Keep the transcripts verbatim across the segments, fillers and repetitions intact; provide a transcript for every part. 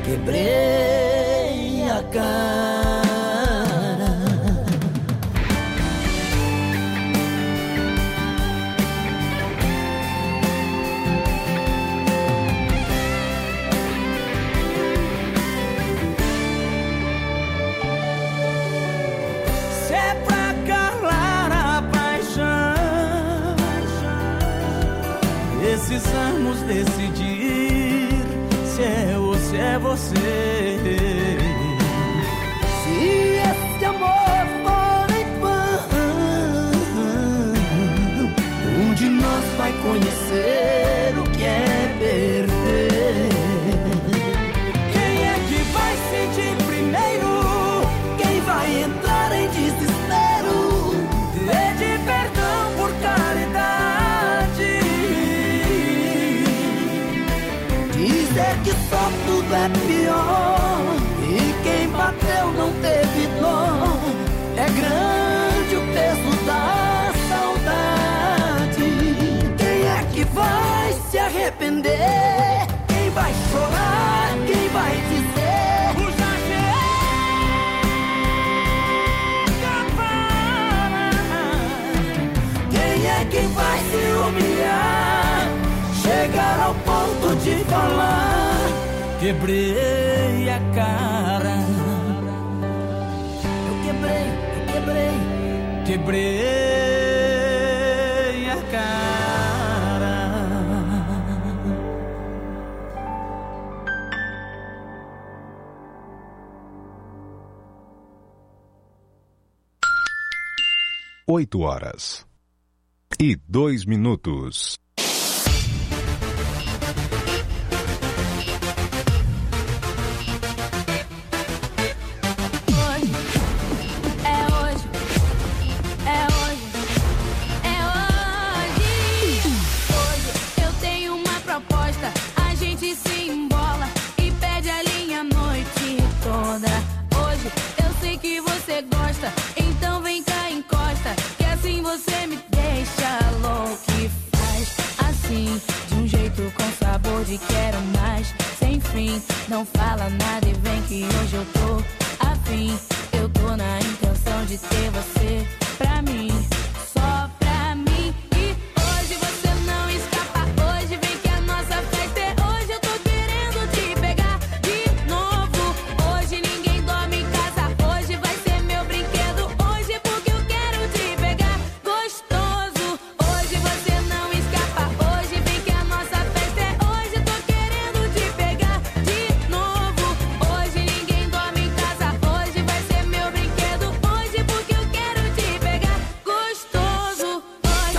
quebrei a cara. Se é pra calar a paixão, precisamos decidir se é ou se é você. Se esse amor for em vão, um de nós vai conhecer o que é perder. Quem é que vai sentir primeiro? Quem vai entrar em desespero? Pede perdão por caridade. Dizer que só tudo é pior e quem bateu não teve dó. É grande o peso da saudade. Quem é que vai se arrepender? Quem vai chorar? Quem vai dizer? O já chega. Quem é que vai se humilhar? Chegar ao ponto de falar: quebrei a cara. eu quebrei, eu quebrei. Quebrei a cara. Oito horas e dois minutos. Então vem cá, encosta, que assim você me deixa louco e faz assim, de um jeito com sabor de quero mais, sem fim. Não fala nada e vem que hoje eu tô afim. Eu tô na intenção de ter você pra mim, só pra mim. E hoje você não escapa, hoje vem que a nossa festa é hoje. Eu tô querendo te pegar de novo. Hoje ninguém dorme em casa, hoje vai ser meu brinquedo. Hoje porque eu quero te pegar gostoso. Hoje você não escapa, hoje vem que a nossa festa é hoje. Eu tô querendo te pegar de novo. Hoje ninguém dorme em casa, hoje vai ser meu brinquedo. Hoje porque eu quero te pegar gostoso. Hoje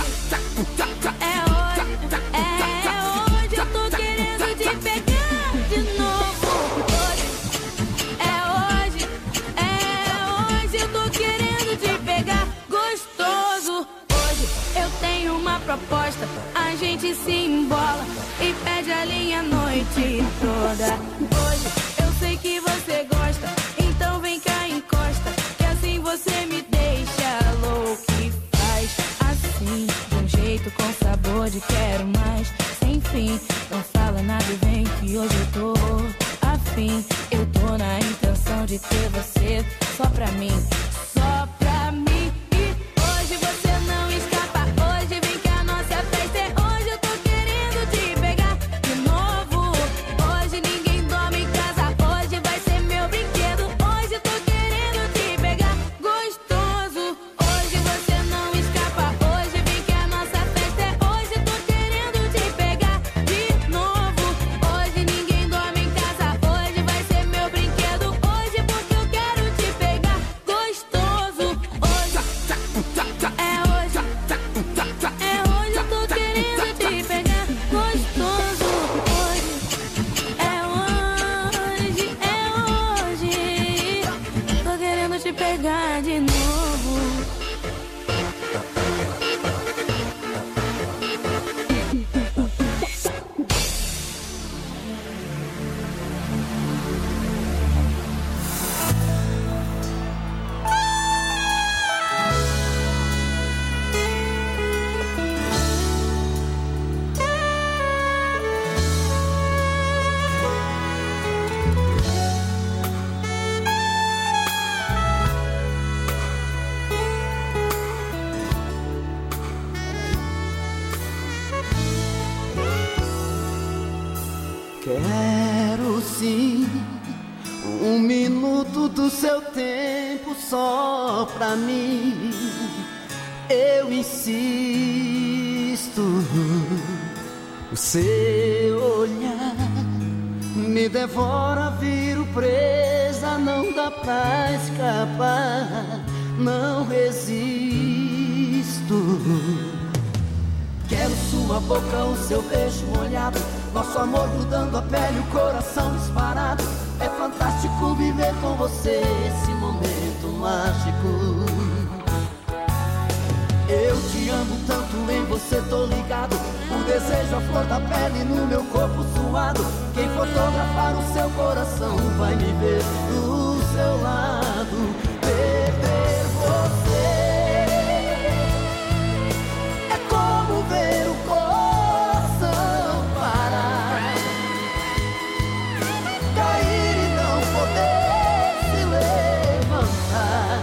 é hoje, é hoje. Eu tô querendo te pegar de novo. Hoje é hoje, é hoje. Eu tô querendo te pegar gostoso. Hoje eu tenho uma proposta, a gente se embola e pede a linha a noite toda. Hoje eu sei que você gosta, então vem cá, encosta, que assim você me deixa louco e faz assim, de um jeito com sabor de quero mais, sem fim. Não fala nada e vem que hoje eu tô afim. Eu tô na intenção de ter você só pra mim, só pra mim. E hoje você não escapa, hoje vem que a nossa festa é hoje. Eu tô querendo te pegar de novo. Hoje ninguém dorme em casa, hoje vai ser meu brinquedo. Hoje eu tô querendo te pegar gostoso. Hoje você não escapa, hoje vem que a nossa festa é hoje. Eu tô querendo te pegar de novo. Hoje ninguém dorme em casa, hoje vai ser meu brinquedo. Hoje porque eu quero te pegar gostoso. Quero sim um minuto do seu tempo só pra mim. Eu insisto, o seu olhar me devora, viro presa, não dá pra escapar, não resisto. Quero sua boca, o seu beijo molhado, nosso amor grudando a pele, o coração disparado. É fantástico viver com você esse momento mágico. Eu te amo tanto, em você tô ligado. O desejo, a flor da pele no meu corpo suado. Quem fotografar o seu coração vai me ver do seu lado. Perder você é como ver o coração parar, cair e não poder se levantar.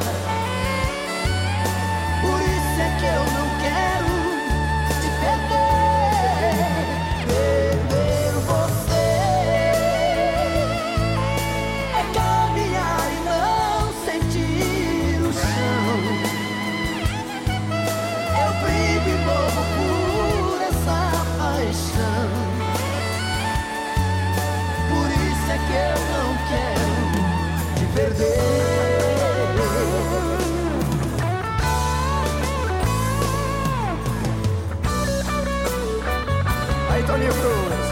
Por isso é que eu não quero te perder. Perder você é caminhar e não sentir o chão. Eu brigo e morro por essa paixão. Por isso é que eu não quero te perder. Aí, Toninho Cruz.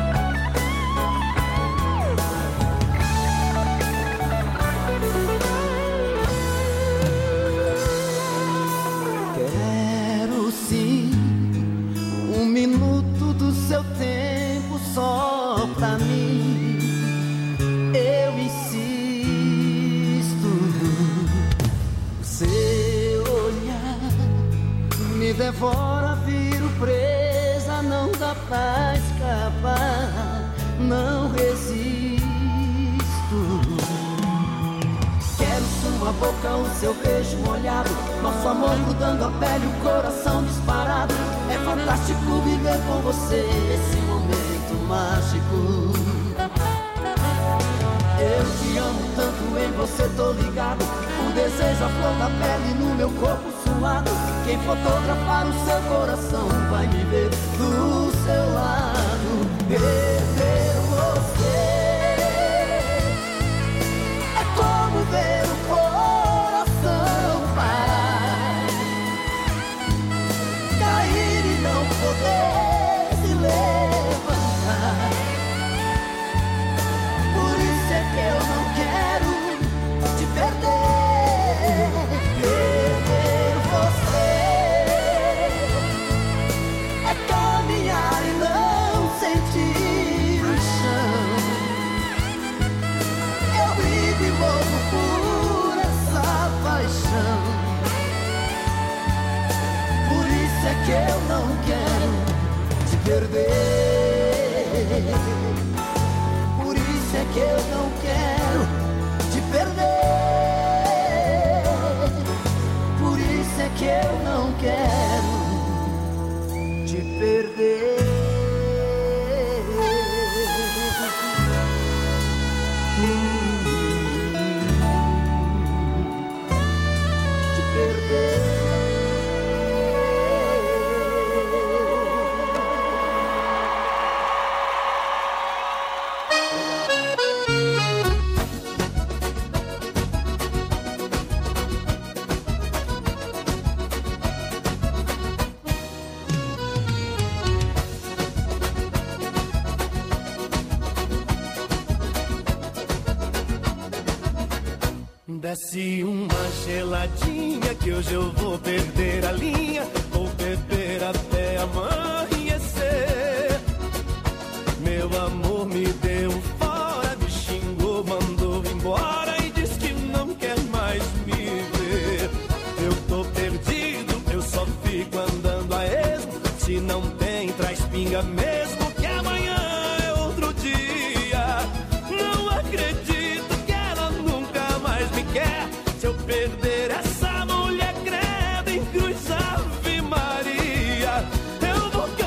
Quero sim um minuto do seu tempo só pra mim. Eu insisto, o seu olhar me devora, viro presa, não dá pra escapar, não resisto. Quero sua boca, o seu beijo molhado, nosso amor grudando a pele, o coração disparado. É fantástico viver com você esse momento mágico. Eu te amo tanto, em você tô ligado. O desejo, a flor da pele no meu corpo suado. Quem fotografar o seu coração vai me ver do seu lado. Perder você é como ver o coração parar, cair e não poder se levantar. Por isso é que eu não quero te perder. Perder você é caminhar e não sentir o chão. Eu brigo e morro por essa paixão. Por isso é que eu não quero te perder. Por isso é que eu não quero te perder. Por isso é que eu não quero te perder. Te perder. Desce uma geladinha que hoje eu vou perder a linha. Vou beber até amanhecer. Meu amor me deu fora, me xingou, mandou embora e diz que não quer mais me ver. Eu tô perdido, eu só fico andando a esmo. Se não tem, traz pinga mesmo, que amanhã é outro dia. Não acredito que ela nunca mais me quer. Se eu perder essa mulher, credo em cruz, Ave Maria, eu vou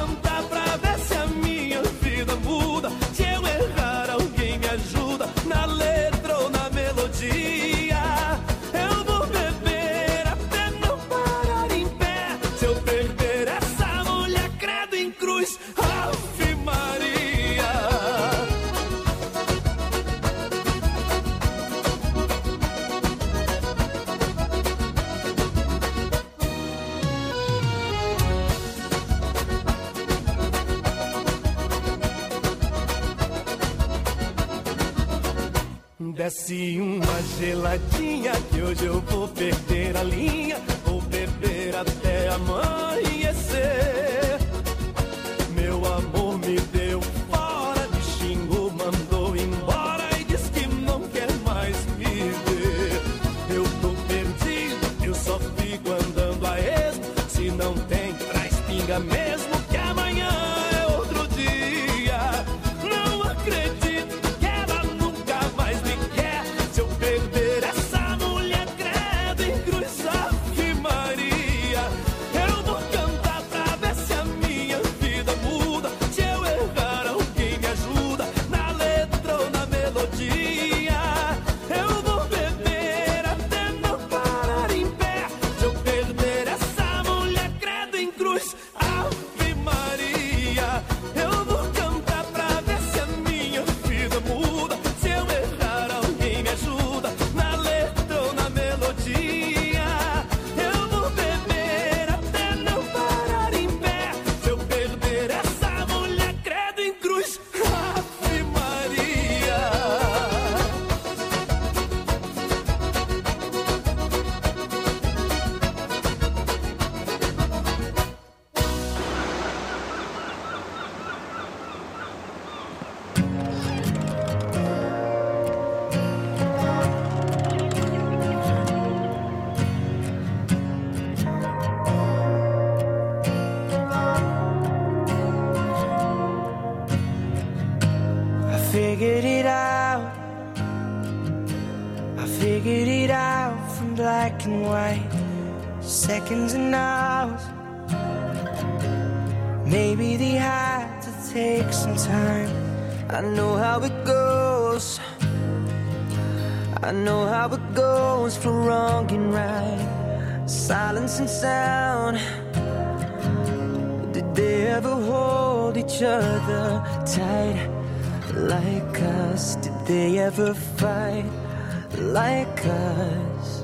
desce uma geladinha, que hoje eu vou perder a linha, vou beber até amanhecer. Meu amor me deu fora, me xingou, mandou embora e diz que não quer mais me ver. Eu tô perdido, eu só fico andando a esmo, se não tem, traz pinga mesmo, que amanhã é outro dia. Não acredito que ela nunca mais me quer. Se eu perder essa mulher, credo em cruz, Ave Maria. Eu vou cantar pra ver se a minha vida muda. Se eu errar, alguém me ajuda, na letra ou na melodia. Eu vou beber até não parar em pé. Se eu perder essa mulher, credo em cruz, Ave Maria. Eu vou cantar pra ver se a minha vida muda. Se eu errar, alguém me ajuda, na letra ou na melodia. Eu vou beber até não parar em pé. Se eu perder essa mulher, credo em cruz, Ave Maria. I figured it out. I figured it out from black and white, seconds and hours. Maybe they had to take some time. I know how it goes. I know how it goes for wrong and right, silence and sound. Did they ever hold each other tight like us? Did they ever fight like us?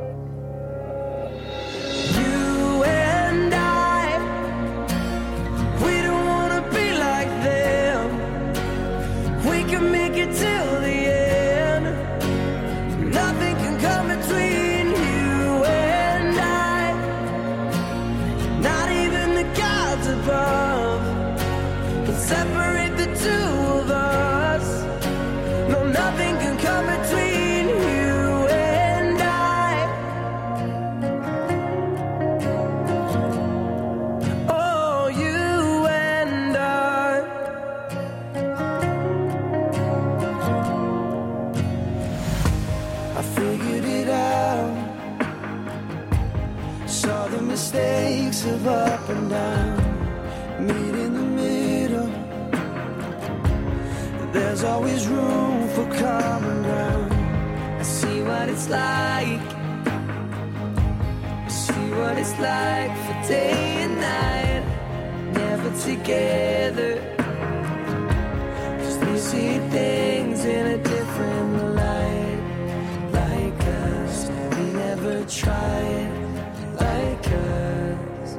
You and I, we don't wanna be like them. We can make it till the end. Nothing can come between you and I, not even the gods above can separate the two of us. No, nothing can come between you and I. Oh, you and I. I figured it out. Saw the mistakes of up and down, meet in the middle. There's always room for common ground. I see what it's like. I see what it's like for day and night, never together. 'Cause they see things in a different light, like us. They never tried like us.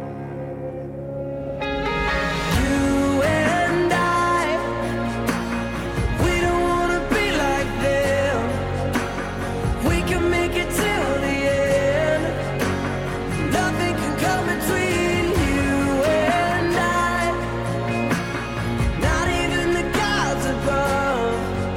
You and I, we don't wanna be like them. We can make it till the end. Nothing can come between you and I, not even the gods above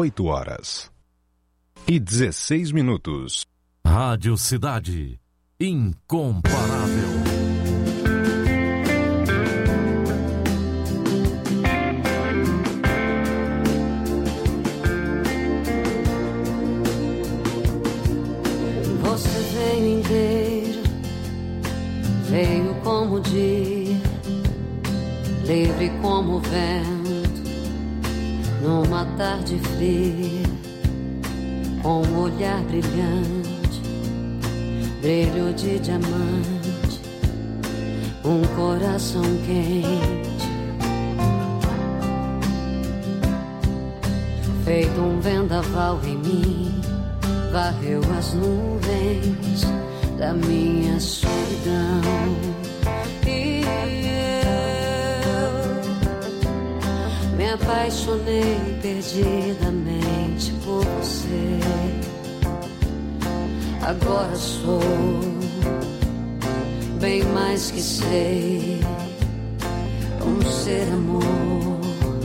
oito horas e dezesseis minutos. Rádio Cidade, incomparável. Você veio inteiro, veio como o dia, livre como o vento, numa tarde fria, com um olhar brilhante, brilho de diamante, um coração quente, feito um vendaval em mim, varreu as nuvens da minha solidão. E eu me apaixonei perdidamente por você. Agora sou bem mais que sei, um ser amor.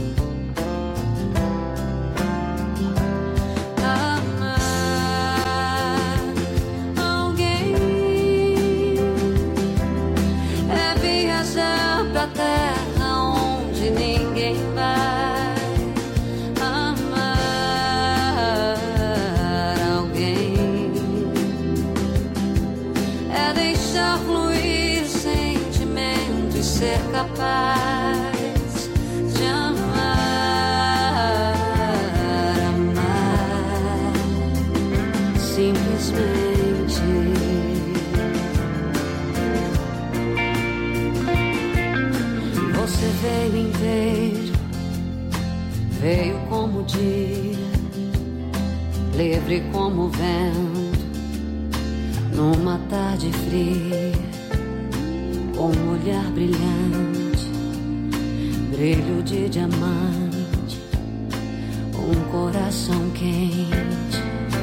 Capaz de amar, amar, simplesmente. Você veio inteiro, veio como o dia, livre como o vento, numa tarde fria, com um olhar brilhante, brilho de diamante, um coração quente,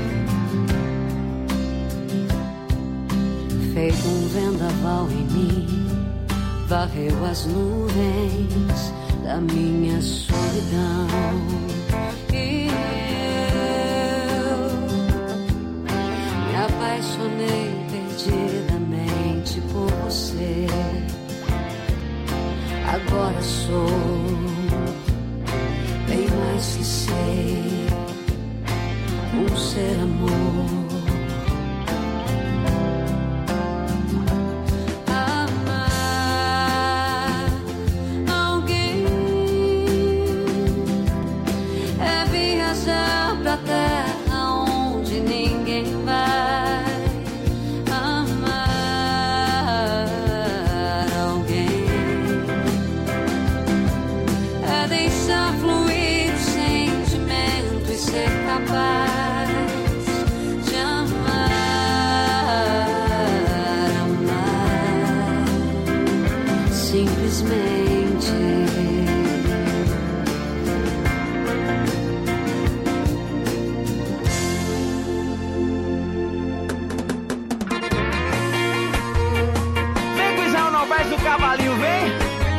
feito um vendaval em mim, varreu as nuvens da minha solidão. E eu me apaixonei perdidamente por você. Agora sou bem mais que sei, um ser amor. Amar alguém é viajar pra terra onde ninguém vai. Capaz de amar, amar, simplesmente. Vem, Guizão, não faz o cavalinho, vem!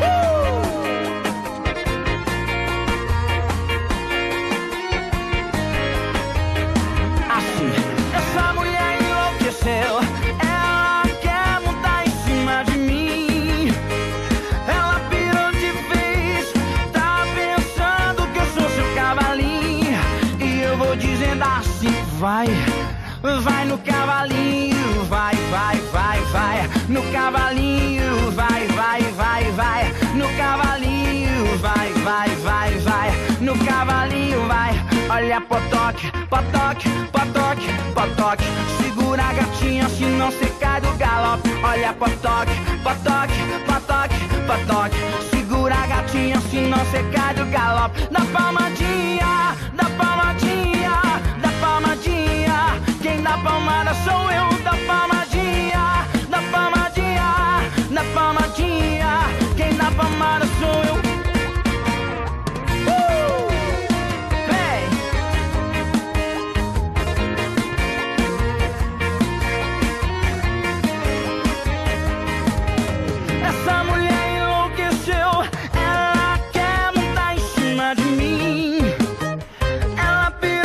Ela quer montar em cima de mim. Ela pirou de vez, tá pensando que eu sou seu cavalinho. E eu vou dizendo assim: vai, vai no cavalinho, vai, vai, vai, vai. No cavalinho, vai, vai, vai, vai. No cavalinho, vai, vai, vai, vai. No cavalinho, vai. Olha, potoque, potoque, potoque, potoque. Segura a gatinha, se não cê cai do galope. Olha, potoque, potoque, potoque, potoque. Segura a gatinha, se não cê cai do galope. Da palmadinha, da palmadinha, da palmadinha. Quem dá palmada sou eu, da palmadinha, da palmadinha, da palmadinha. Quem dá palmada sou eu. Essa mulher enlouqueceu, ela quer montar em cima de mim. Ela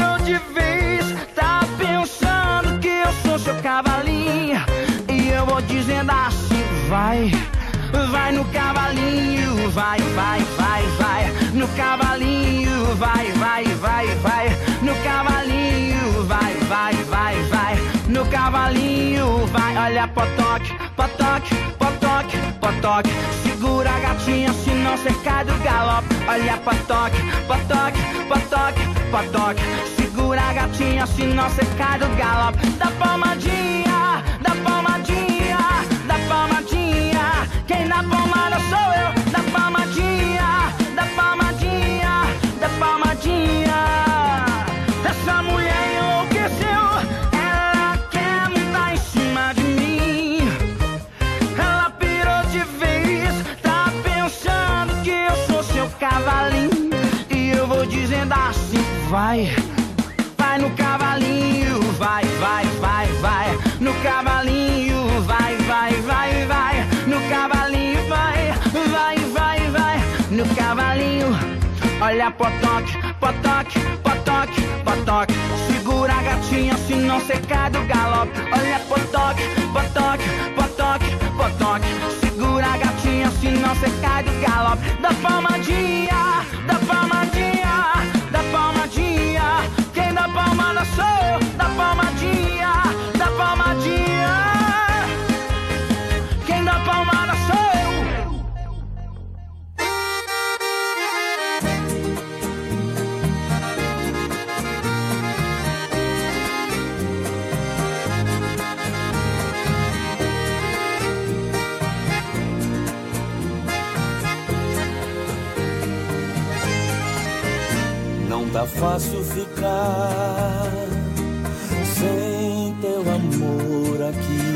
vai, vai no cavalinho, vai, vai, vai, vai, no cavalinho, vai, vai, vai, vai, no cavalinho, vai, vai, vai, vai, no cavalinho, vai, olha potoque, potoque, potoque, potoque, segura a gatinha se não cê cai do galope, olha potoque, potoque, potoque, potoque, segura a gatinha se não cê cai do galope, dá palmadinha, dá palmadinha, dá palmadinha, quem dá palmada sou eu, dá palmadinha, dá palmadinha, dá palmadinha, essa mulher enlouqueceu, ela quer montar em cima de mim, ela pirou de vez, tá pensando que eu sou seu cavalinho, e eu vou dizendo assim, vai, vai no cavalinho, vai, vai, vai, vai, no cavalinho, vai, vai, vai, vai, no cavalinho, vai, vai, vai, vai, no cavalinho, olha potoque, potoque, potoque, potoque, segura a gatinha se não cê cai do galope, olha potoque, potoque, potoque, potoque, segura a gatinha se não cê cai do galope, dá palmadinha, dá palmadinha, dá palmadinha, quem dá palmada sou eu, dá palmadinha, dá palmadinha, quem dá palmada sou eu. Não tá fácil ficar sem teu amor aqui.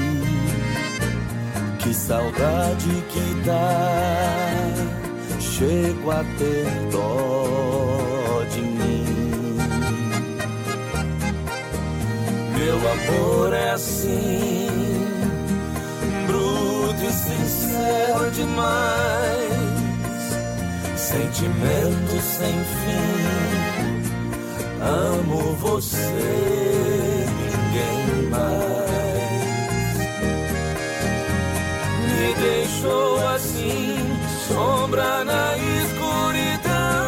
Que saudade que dá, chego a ter dó de mim. Meu amor é assim, bruto e sincero demais. Sentimento sem fim, amo você, ninguém mais. Me deixou assim, sombra na escuridão.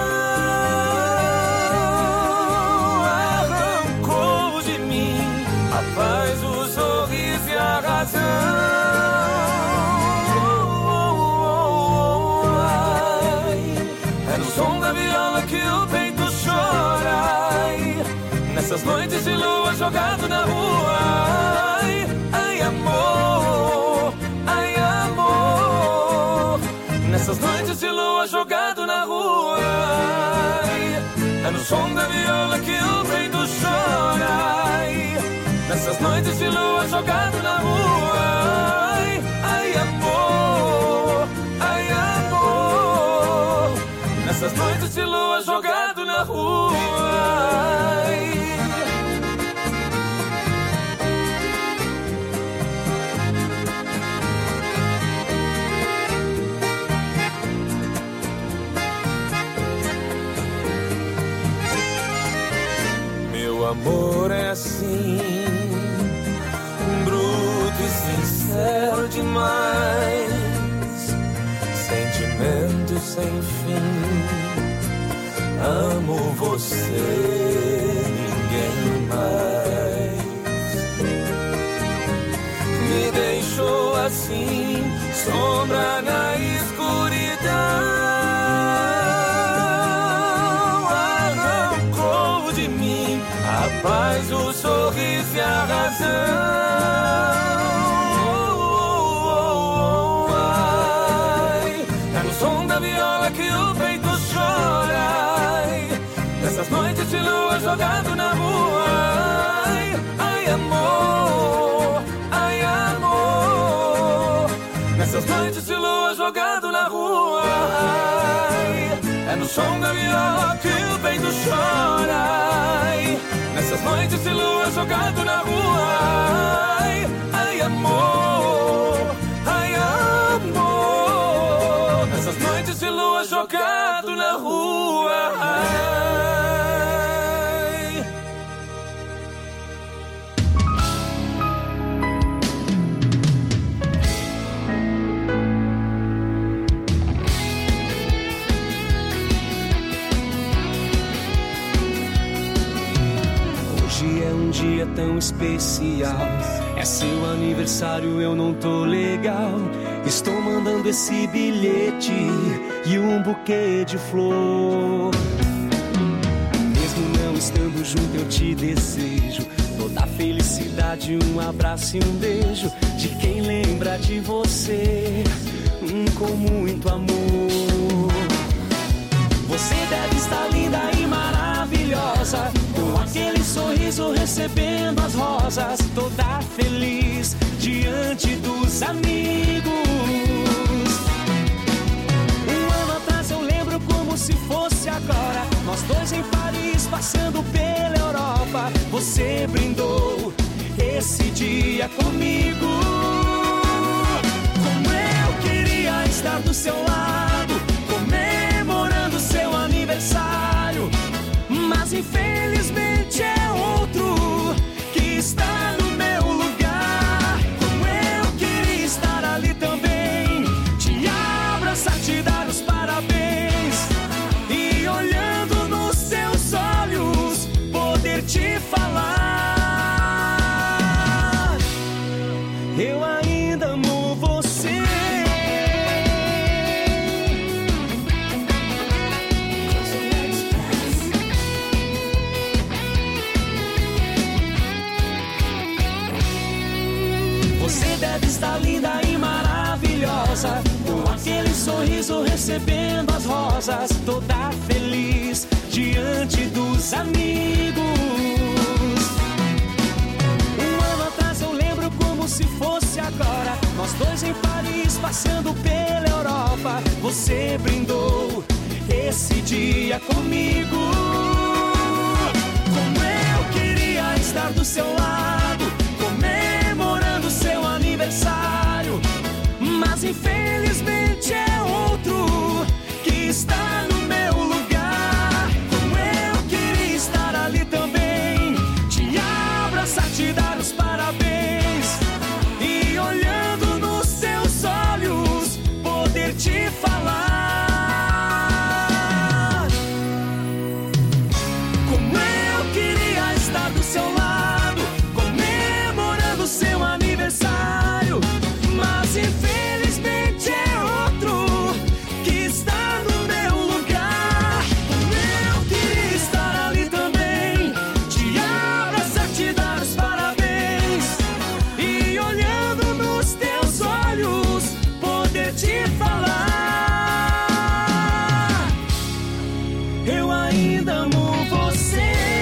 Arrancou de mim a paz, o sorriso e a razão. Nessas noites de lua jogado na rua, ai, ai amor, ai amor. Nessas noites de lua jogado na rua, ai, é no som da viola que o peito chora. Ai, nessas noites de lua jogado na rua, ai, ai amor, ai amor. Nessas noites de lua jogado na rua, ai. Meu amor é assim, bruto e sincero demais. Sentimento sem fim, amo você, ninguém mais. Me deixou assim, sombra na escuridão. Arrancou de mim a paz, o sorriso e a razão. Ai, é no som da viola que o peito chora. Ai, nessas noites de lua jogado na rua. Ai, ai amor, ai amor. Nessas noites de lua jogado na rua. Ai, é no som da viola que o peito chora. Ai, nessas noites de lua jogado na rua. Ai, ai amor, ai amor. Nessas noites de lua jogado na rua. Ai. Hoje é um dia tão especial. É seu aniversário, eu não tô legal. Estou mandando esse bilhete e um buquê de flor. Mesmo não estando junto, eu te desejo toda a felicidade, um abraço e um beijo de quem lembra de você, hum, com muito amor. Você deve estar linda e maravilhosa, com aquele sorriso recebendo as rosas, toda feliz diante dos amigos. Um ano atrás eu lembro como se fosse agora, nós dois em Paris passando pela Europa. Você brindou esse dia comigo. Como eu queria estar do seu lado, comemorando seu aniversário, mas infelizmente é outro que está no meu lugar. Como eu queria estar ali também, te abraçar, te dar os parabéns e olhando nos seus olhos poder te falar: eu ainda amo você. Você deve estar linda e maravilhosa, com aquele sorriso recebendo as rosas, toda feliz diante dos amigos. Um ano atrás eu lembro como se fosse agora, nós dois em Paris passando pela Europa. Você brindou esse dia comigo. Como eu queria estar do seu lado, comemorando seu aniversário, mas infelizmente é outro que está no meu lugar. Como eu queria estar ali também, te abraçar, te dar os parabéns e olhando nos seus olhos poder te falar: como eu queria estar do seu lado, comemorando seu aniversário, mas infelizmente é outro que está no meu lugar. Como eu queria estar ali também, te abraçar, te dar os parabéns e olhando nos teus olhos poder te falar: eu ainda amo você.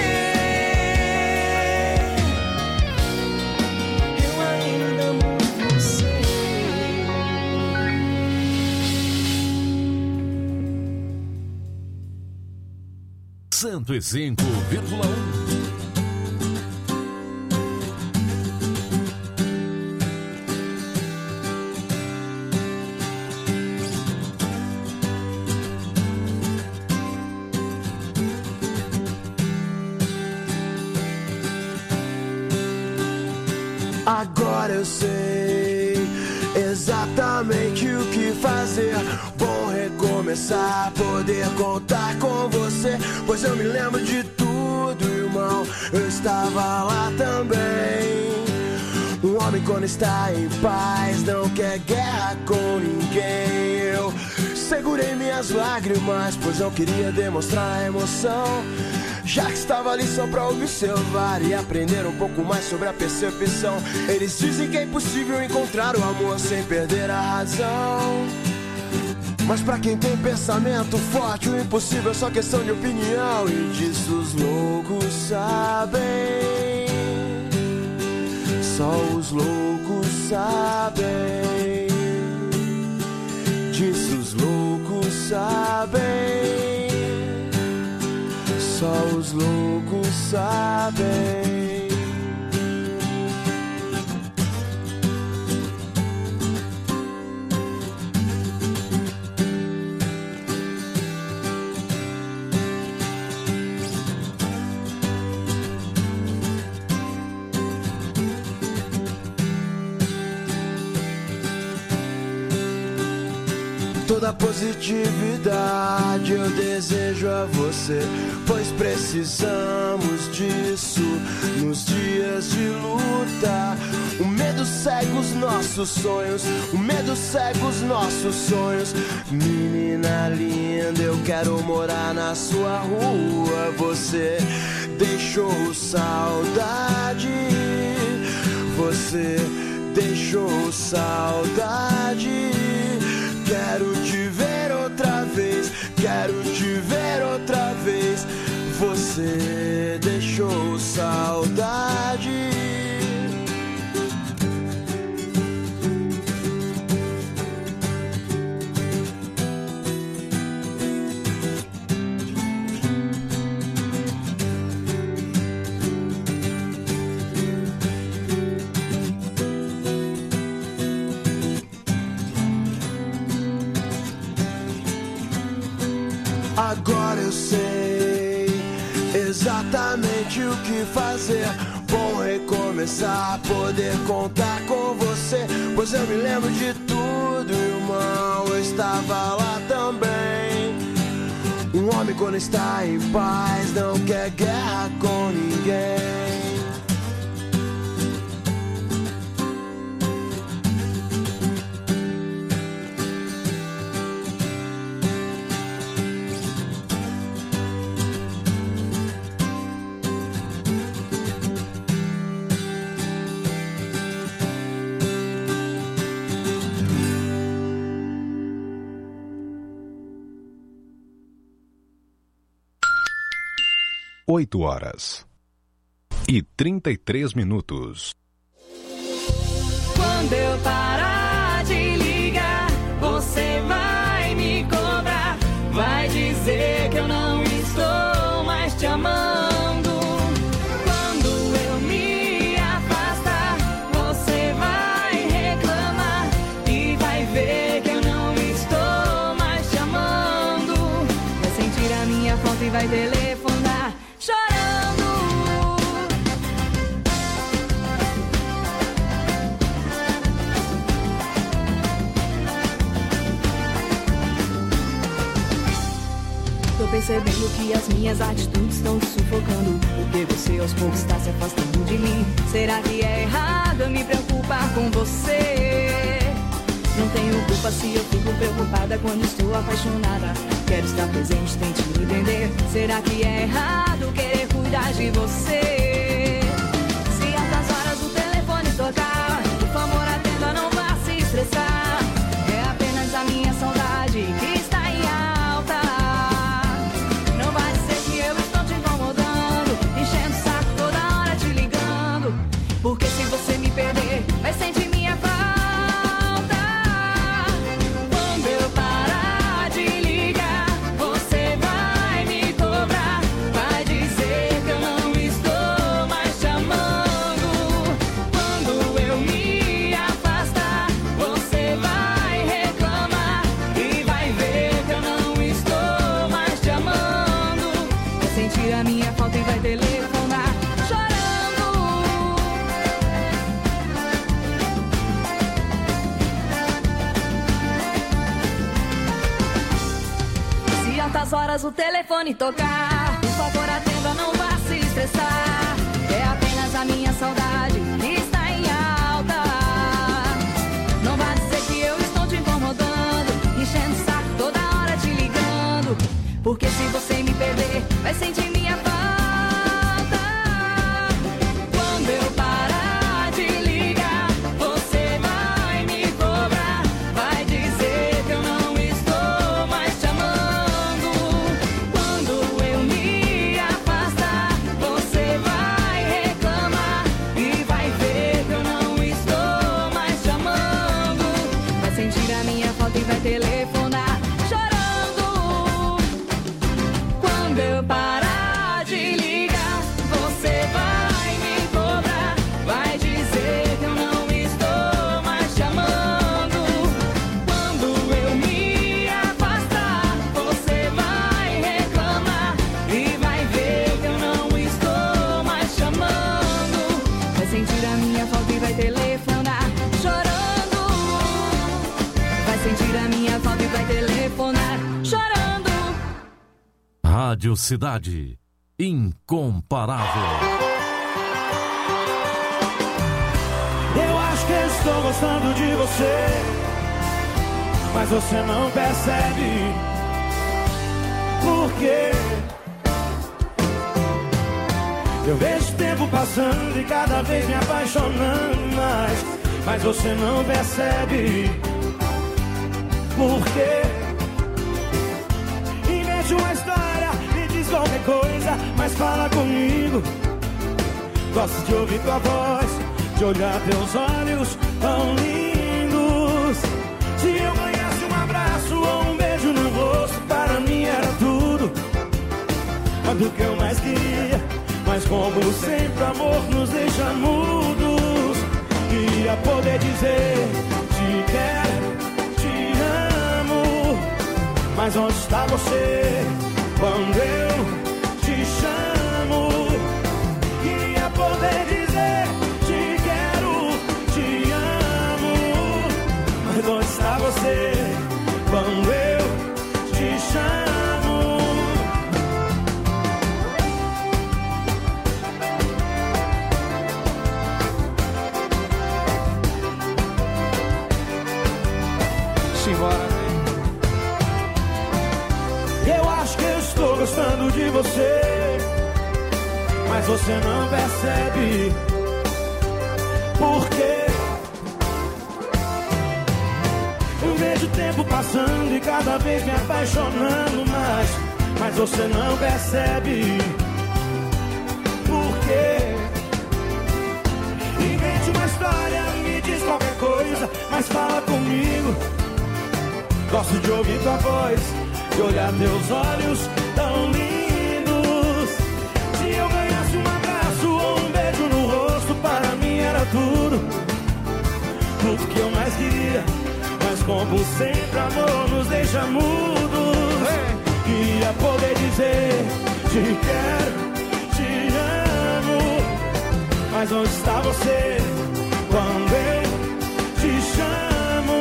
Eu ainda amo você. cento e cinco vírgula um. Agora eu sei exatamente o que fazer. Bom recomeçar, poder contar com você, pois eu me lembro de tudo, irmão. Eu estava lá também. Um homem quando está em paz não quer guerra com ninguém. Eu segurei minhas lágrimas, pois não queria demonstrar a emoção, já que estava ali só pra observar e aprender um pouco mais sobre a percepção. Eles dizem que é impossível encontrar o amor sem perder a razão, mas pra quem tem pensamento forte, o impossível é só questão de opinião. E disso os loucos sabem, só os loucos sabem. Disso os loucos sabem, só os loucos sabem. toda positividade eu desejo a você, pois precisamos disso nos dias de luta. O medo cega os nossos sonhos, o medo cega os nossos sonhos. Menina linda, eu quero morar na sua rua. Você deixou saudade, você deixou saudade. Quero te ver outra vez, quero te ver outra vez. Você deixou saudade. Agora eu sei exatamente o que fazer. Bom recomeçar, poder contar com você, pois eu me lembro de tudo, irmão, eu estava lá também. Um homem quando está em paz não quer guerra com ninguém. Oito horas e trinta e três minutos. Quando eu parar de ligar, você vai me cobrar, vai dizer que eu não estou mais te amando. Quando eu me afastar, você vai reclamar e vai ver que eu não estou mais te amando. Vai sentir a minha falta e vai telefonar chorando. Tô percebendo que as minhas atitudes estão te sufocando, porque você aos poucos está se afastando de mim. Será que é errado eu me preocupar com você? Não tenho culpa se eu fico preocupada quando estou apaixonada. Quero estar presente, tente me entender. Será que é errado querer cuidar de você? Se altas horas o telefone tocar, por favor atenda, não vá se estressar. É apenas a minha saudade que está em alta. Não vai dizer que eu estou te incomodando, enchendo o saco toda hora te ligando. Porque se você me perder, vai sentir minha falta. Altas horas o telefone tocar, por favor atenda, não vá se estressar. É apenas a minha saudade que está em alta. Não vá dizer que eu estou te incomodando, enchendo o saco toda hora te ligando. Porque se você me perder, vai sentir minha falta. Quando eu parar de ligar, você vai me cobrar, vai dizer que eu não estou mais te amando. Quando eu me afastar, você vai Rádio Cidade. Incomparável. Eu acho que estou gostando de você, mas você não percebe. Por quê? Eu vejo o tempo passando e cada vez me apaixonando mais, mas você não percebe. Por quê? Invente uma história, me diz qualquer coisa, mas fala comigo. Gosto de ouvir tua voz, de olhar teus olhos tão lindos. Se eu ganhasse um abraço ou um beijo no rosto, para mim era tudo. Mas do que eu mais queria, mas como sempre o amor nos deixa mudos. Queria poder dizer, te quero, te amo, mas onde está você quando eu te chamo? Queria poder dizer, te quero, te amo, mas onde está você quando eu te chamo? Eu acho que eu estou gostando de você, mas você não percebe. Por quê? Eu vejo o tempo passando e cada vez me apaixonando mais, mas você não percebe. Por quê? Invente uma história, me diz qualquer coisa, mas fala comigo. Gosto de ouvir tua voz, de olhar teus olhos tão lindos. Se eu ganhasse um abraço ou um beijo no rosto, para mim era tudo. Tudo que eu mais queria, mas como sempre amor nos deixa mudos. Queria poder dizer, te quero, te amo, mas onde está você quando eu te chamo?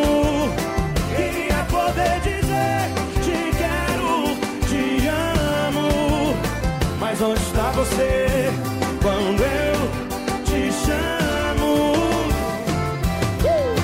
Poder dizer, te quero, te amo, mas onde está você quando eu te chamo? Uh!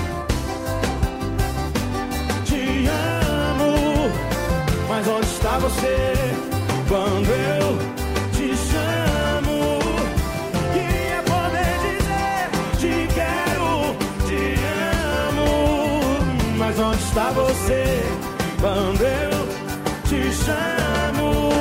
Te amo, mas onde está você quando eu te chamo? Queria poder dizer, te quero, te amo, mas onde está você quando eu te chamo?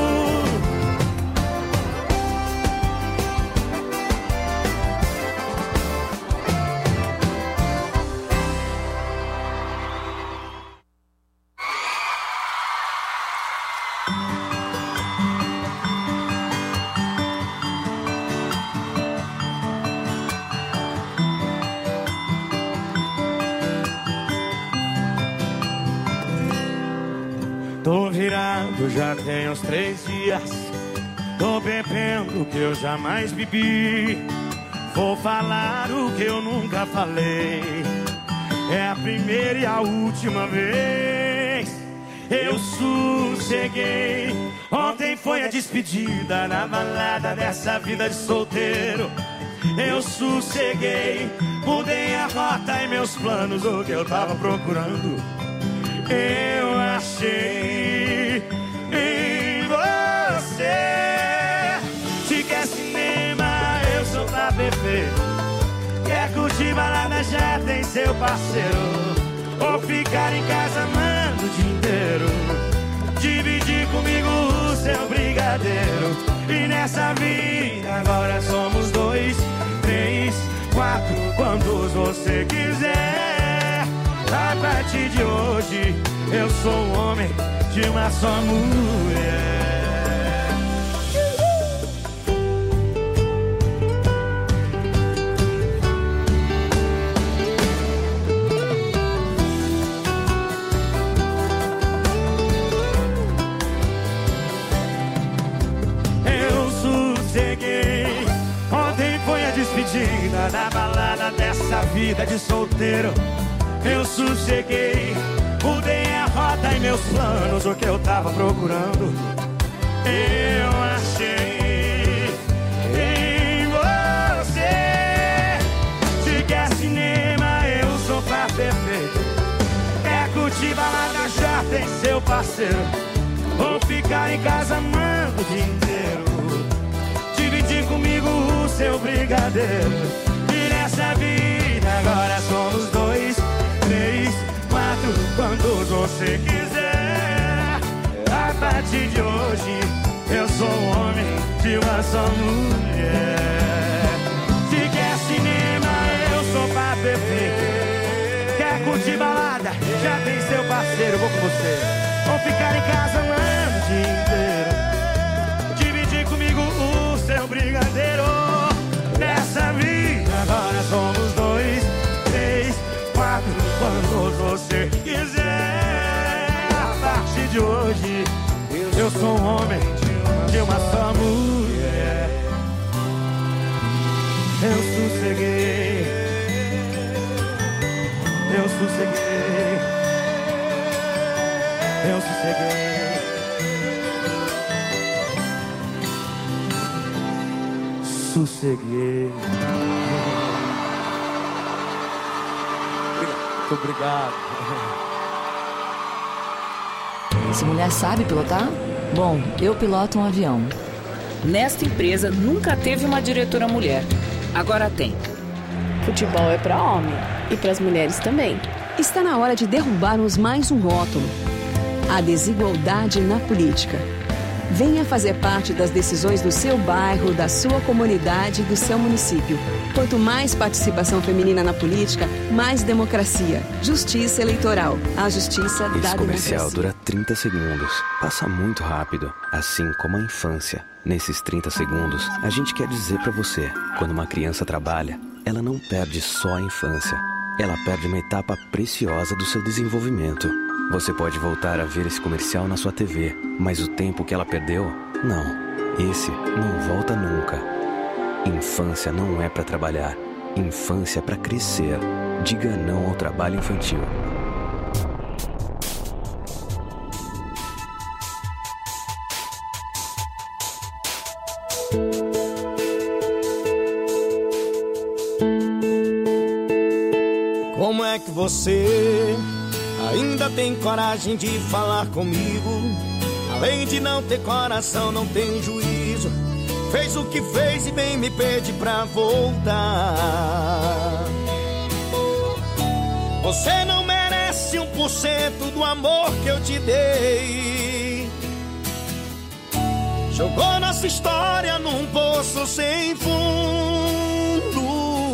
Tô virado, já tem uns três dias. Tô bebendo o que eu jamais bebi. Vou falar o que eu nunca falei. É a primeira e a última vez. Eu sosseguei. Ontem foi a despedida na balada dessa vida de solteiro. Eu sosseguei. Mudei a rota e meus planos, o que eu tava procurando eu achei em você. Se quer cinema, eu sou pra beber. Quer curtir balada, já tem seu parceiro. Ou ficar em casa amando o dia inteiro. Dividir comigo o seu brigadeiro. E nessa vida agora somos dois, três, quatro, quantos você quiser. A partir de hoje eu sou um homem de uma só mulher. Eu sosseguei. Ontem foi a despedida da balada dessa vida de solteiro. Eu sosseguei, mudei a rota e meus planos, o que eu tava procurando eu achei em você. Se quer cinema, eu sou pra perfeito. Quer curtir balada, já tem seu parceiro. Vou ficar em casa amando o dia inteiro. Dividir comigo o seu brigadeiro. E nessa vida agora somos dois, três, quatro, quantos você quiser. A partir de hoje eu sou um homem de uma só mulher. Se quer cinema, eu sou pra perfeito. Quer curtir balada, já tem seu parceiro, vou com você. Vou ficar em casa amando o dia inteiro. Dividir comigo o seu brigadeiro. Nessa vida agora somos dois, três, quatro, quantos você quiser. A partir de hoje eu sou um homem de uma só mulher. Eu sosseguei, eu sosseguei, eu sosseguei. Sosseguei. Muito obrigado. Essa mulher sabe pilotar? Bom, eu piloto um avião. Nesta empresa nunca teve uma diretora mulher. Agora tem. Futebol é para homem e para as mulheres também. Está na hora de derrubarmos mais um rótulo: a desigualdade na política. Venha fazer parte das decisões do seu bairro, da sua comunidade e do seu município. Quanto mais participação feminina na política, mais democracia. Justiça eleitoral. A justiça da democracia. Esse comercial dura trinta segundos. Passa muito rápido, assim como a infância. Nesses trinta segundos, a gente quer dizer pra você: quando uma criança trabalha, ela não perde só a infância. Ela perde uma etapa preciosa do seu desenvolvimento. Você pode voltar a ver esse comercial na sua T V, mas o tempo que ela perdeu, não. Esse não volta nunca. Infância não é pra trabalhar. Infância é pra crescer. Diga não ao trabalho infantil. Como é que você ainda tem coragem de falar comigo? Além de não ter coração, não tem juízo. Fez o que fez e vem me pede pra voltar. Você não merece um por cento do amor que eu te dei. Jogou nossa história num poço sem fundo.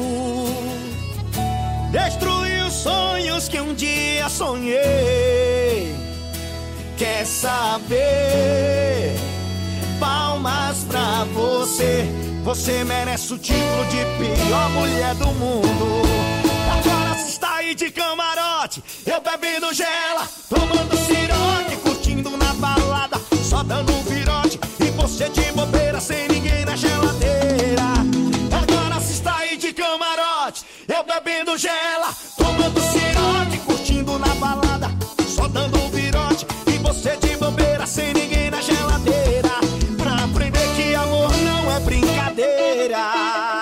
Destruiu sonhos que um dia sonhei. Quer saber? Palmas pra você. Você merece o título de pior mulher do mundo. Agora você está aí de camarote, eu bebendo gela, tomando ciroque, curtindo na balada, só dando um virote, e você de bobeira sem ninguém na geladeira. Agora você está aí de camarote, eu bebendo gela, tomando ciroque, curtindo na balada, só dando um virote, e você de bobeira sem ninguém na geladeira. Pra aprender que amor não é brincadeira.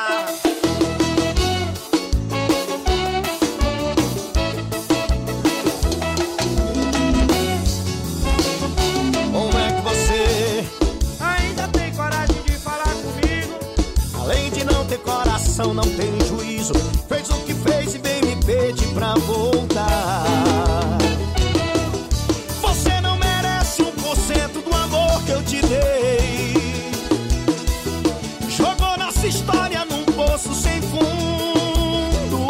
Como é que você ainda tem coragem de falar comigo? Além de não ter coração, não tem juízo. Fez o que fez e vem me pedir pra voltar. Você não merece um por cento do amor que eu te dei. Jogou nossa história num poço sem fundo.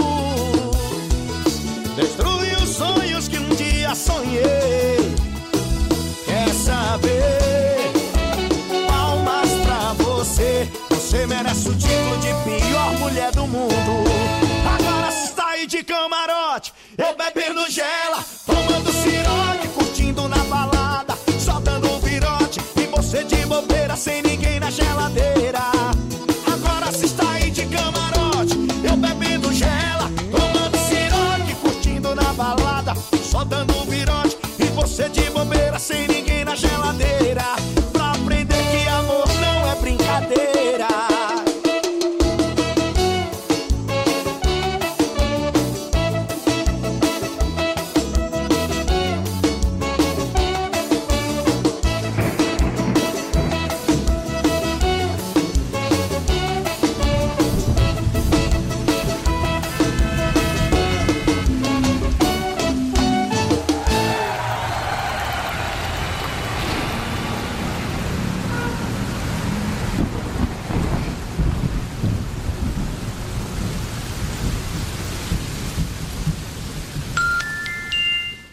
Destruiu os sonhos que um dia sonhei. Quer saber? Palmas pra você. Você merece o título de pior mulher do mundo. Agora você está aí de camarote, eu bebendo gela, tomando ciroque, curtindo na balada, só dando um virote, e você de bobeira sem ninguém na geladeira. Agora você está aí de camarote, eu bebendo gela, tomando ciroque, curtindo na balada, só dando um virote, e você de bobeira sem ninguém na geladeira. Pra aprender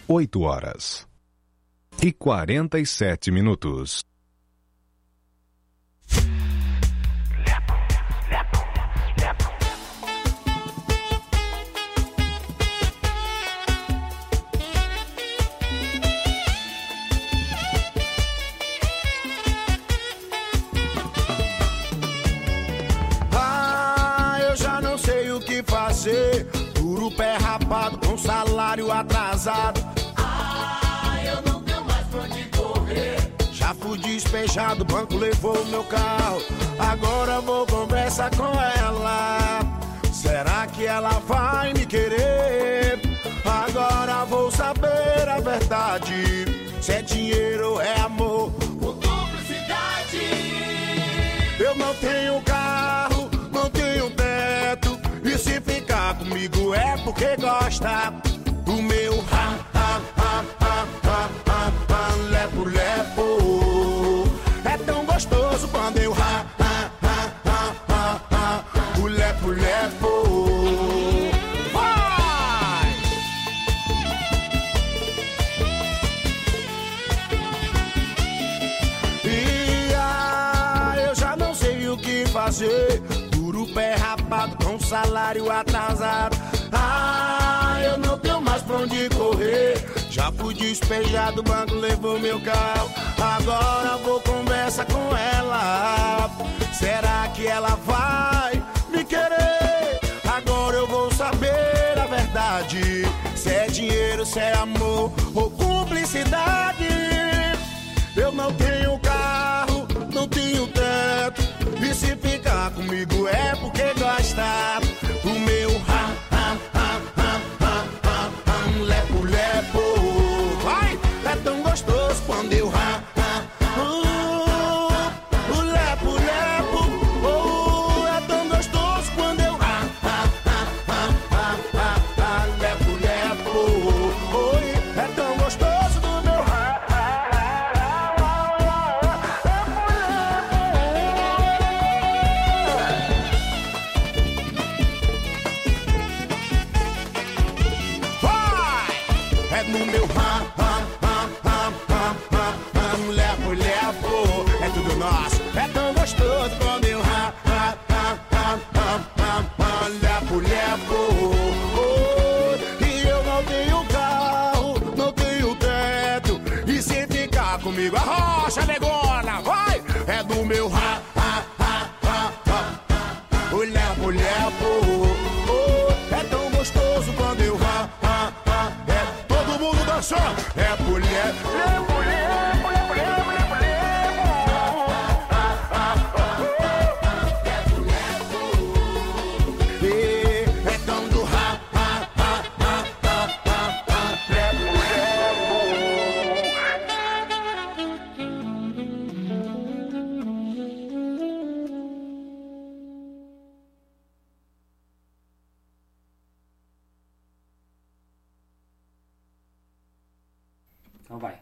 oito horas e quarenta e sete minutos. Duro pé rapado com salário atrasado. Ah, eu não tenho mais pra onde correr. Já fui despejado, o banco levou meu carro. Agora vou conversar com ela. Será que ela vai me querer? Agora vou saber a verdade. Se é dinheiro ou é amor ou cumplicidade. Eu não tenho carro, não tenho teto. E se ficar comigo é porque gosta do meu ha, ha, ha, ha, ha, ha, ha, lepo, lepo. É tão gostoso quando eu ha, ha, ha, ha, ha, ha, o lepo, lepo. Vai! E ah, eu já não sei o que fazer. Pé rapado com salário atrasado. Ah, eu não tenho mais pra onde correr. Já fui despejado, o banco levou meu carro. Agora vou conversar com ela. Será que ela vai me querer? Agora eu vou saber a verdade. Se é dinheiro, se é amor ou cumplicidade. Eu não tenho carro, não tenho teto. E se ficar comigo é porque gosta do meu ha, ha, ha, ha, ha, ha, ha, lepo, lepo. Vai, é tão gostoso quando eu ha, ha, uh, o lepo, lepo. Oh, é tão gostoso quando eu ha, ha, ha, ha, ha, ha, ha, lepo, lepo. Oi, é tão gostoso do meu ha. No meu ha, ha, ha, ha, ha, ha, ha, lepo, lepo. É tudo nosso, é tão gostoso quando eu ha, ha, ha, ha, ha, ha, ha, lepo, lepo. Oh, e eu não tenho carro, não tenho teto. E se ficar comigo a rocha negona, vai! É do meu ha, ha, ha, ha, ha, o lepo, lepo. Oh, é tão gostoso quando eu ha, ha, ha, é todo mundo dançando. É mulher, é mulher, mulher, mulher, mulher, mulher. É tão do ha, ha, ha, ha, ha, ha, ha, é mulher. Então vai.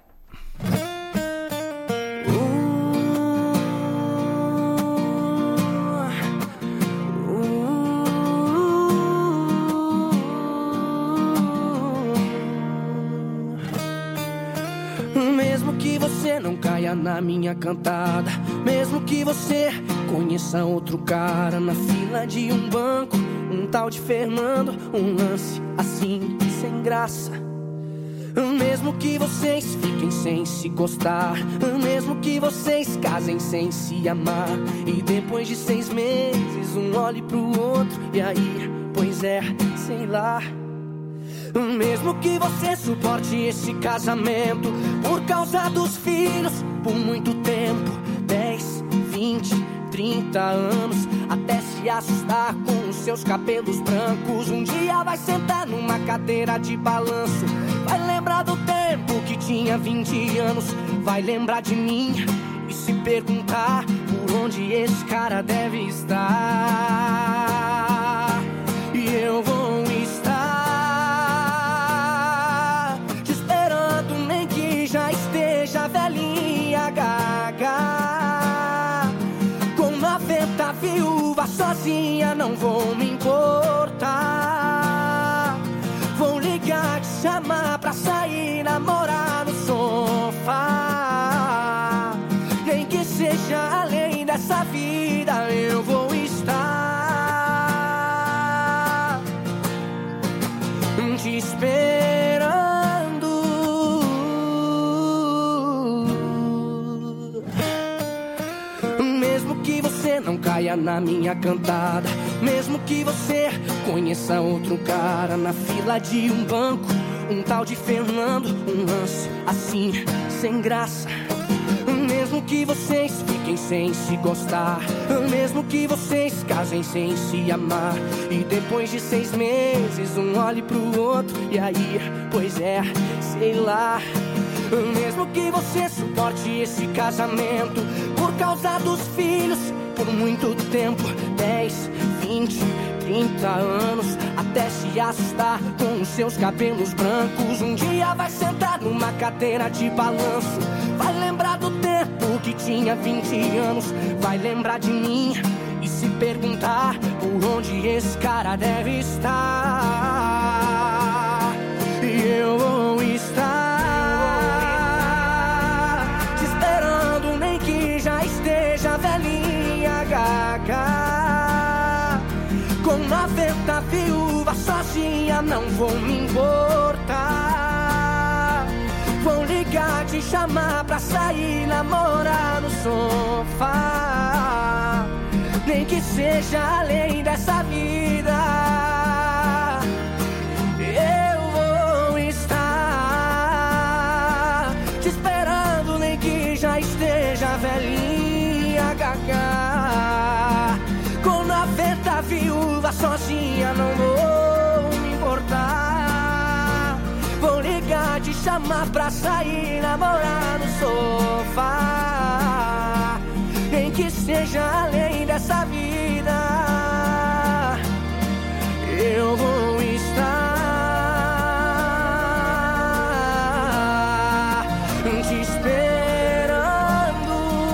Mesmo que você não caia na minha cantada, mesmo que você conheça outro cara na fila de um banco, um tal de Fernando, um lance assim, sem graça. Mesmo que vocês fiquem sem se gostar, mesmo que vocês casem sem se amar, e depois de seis meses um olhe pro outro, e aí, pois é, sei lá. Mesmo que você suporte esse casamento por causa dos filhos por muito tempo, dez, vinte, trinta anos, até se assustar com os seus cabelos brancos. Um dia vai sentar numa cadeira de balanço, vai lembrar do tempo que tinha vinte anos, vai lembrar de mim e se perguntar por onde esse cara deve estar. E eu vou estar te esperando, nem que já esteja velhinha gaga, com noventa viúva sozinha, não vou me importar. Vou ligar, te chamar pra sair na minha cantada. Mesmo que você conheça outro cara na fila de um banco, um tal de Fernando, um lance assim, sem graça. Mesmo que vocês fiquem sem se gostar, mesmo que vocês casem sem se amar, e depois de seis meses um olhe pro outro, e aí, pois é, sei lá. Mesmo que você suporte esse casamento por causa dos filhos, por muito tempo, dez, vinte, trinta anos, até se assustar com os seus cabelos brancos. Um dia vai sentar numa cadeira de balanço, vai lembrar do tempo que tinha vinte anos, vai lembrar de mim e se perguntar por onde esse cara deve estar. E eu vou estar te esperando, nem que já esteja velhinha, gaga. Com noventa viúvas sozinha não vou me importar. Vou ligar, te chamar pra sair, namorar no sofá, nem que seja além dessa vida. Eu vou estar te esperando, nem que já esteja velhinha, gaga. Com noventa viúvas sozinha não vou me importar. Vou ligar, te chamar pra sair, namorar no sofá, nem que seja além dessa vida. Eu vou estar te esperando,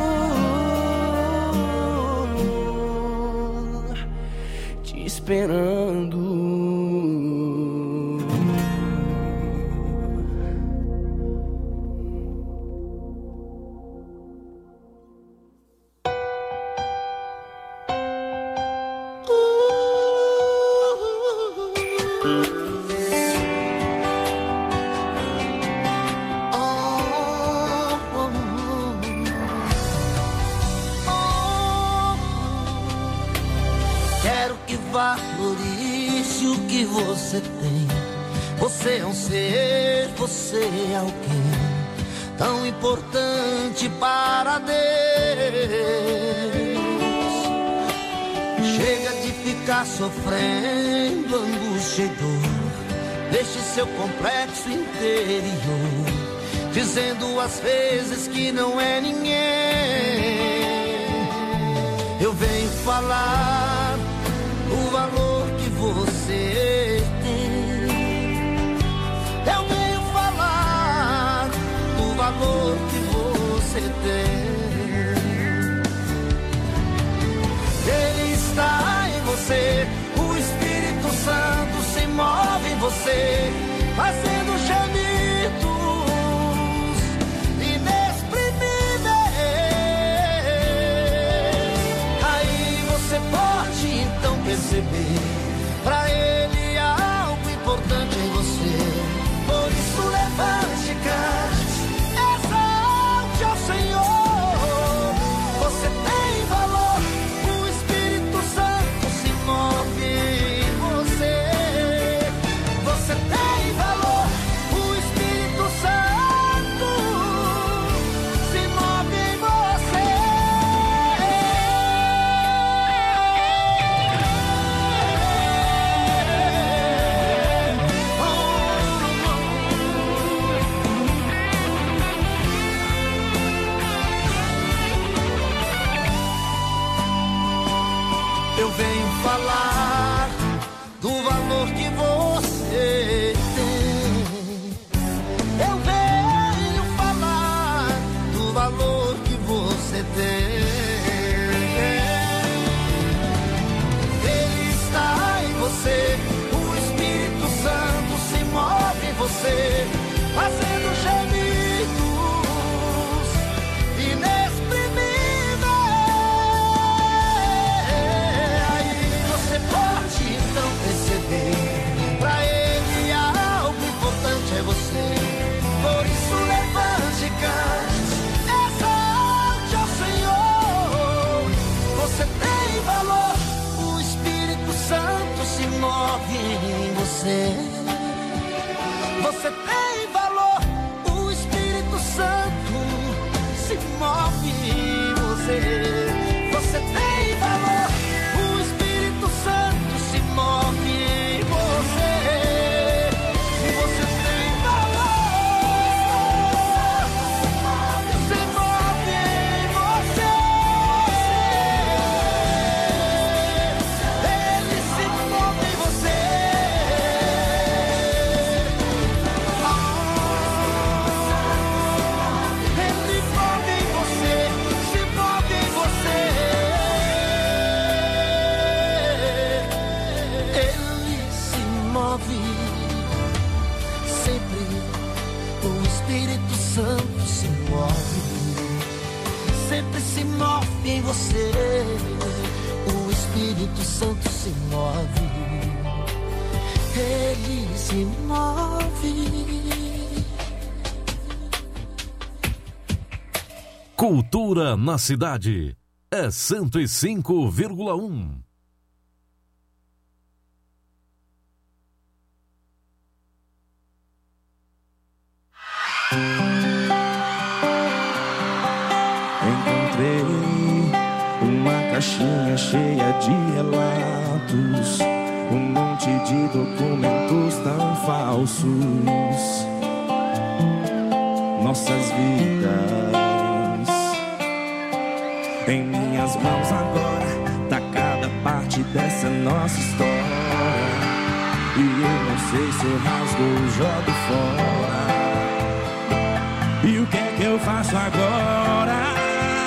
te esperando. Valorize o que você tem. Você é um ser, você é alguém tão importante para Deus. Chega de ficar sofrendo angústia e dor. Deixe seu complexo interior, dizendo às vezes que não é ninguém. Eu venho falar o valor que você tem. Eu venho falar o valor que você tem. Ele está em você, o Espírito Santo se move em você, fazendo gemidos inexprimíveis. Aí você pode então perceber, pra ele há algo importante em você. Por isso levante e cante, exalte ao Senhor. Você tem valor, o Espírito Santo se move em você. Você tem valor, o Espírito Santo se move em você. Eu venho falar do valor que você tem. Eu venho falar do valor que você tem. Ele está em você, o Espírito Santo se move em você, fazendo gemidos inexprimíveis. Aí você pode então perceber, pra ele há algo importante é você. Por isso levante e cante, exalte ao Senhor. Você tem valor. move em você. Você tem valor, o Espírito Santo se move em você. Você tem valor, o Espírito Santo se move em você. Você tem valor, se move em você. Ele se move em você. Ele move em você, se move em você. Ele se move sempre. O Espírito Santo se move, sempre se move em você. O Espírito Santo se move, ele se move. Cultura na cidade é cento e cinco vírgula um. Encontrei uma caixinha cheia de relatos, um monte de documentos tão falsos. Nossas vidas em minhas mãos agora, tá cada parte dessa nossa história. E eu não sei se eu rasgo ou jogo fora. E o que é que eu faço agora?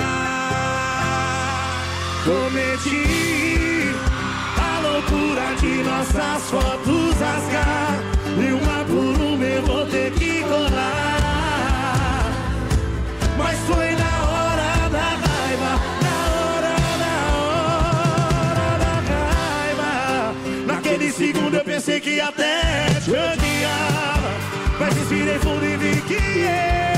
Cometi a loucura de nossas fotos rasgar, e uma por uma eu vou ter que colar. Mas foi na hora da raiva, na hora, na hora da raiva. Naquele segundo eu pensei que até te odiava, mas respirei fundo e vi que eu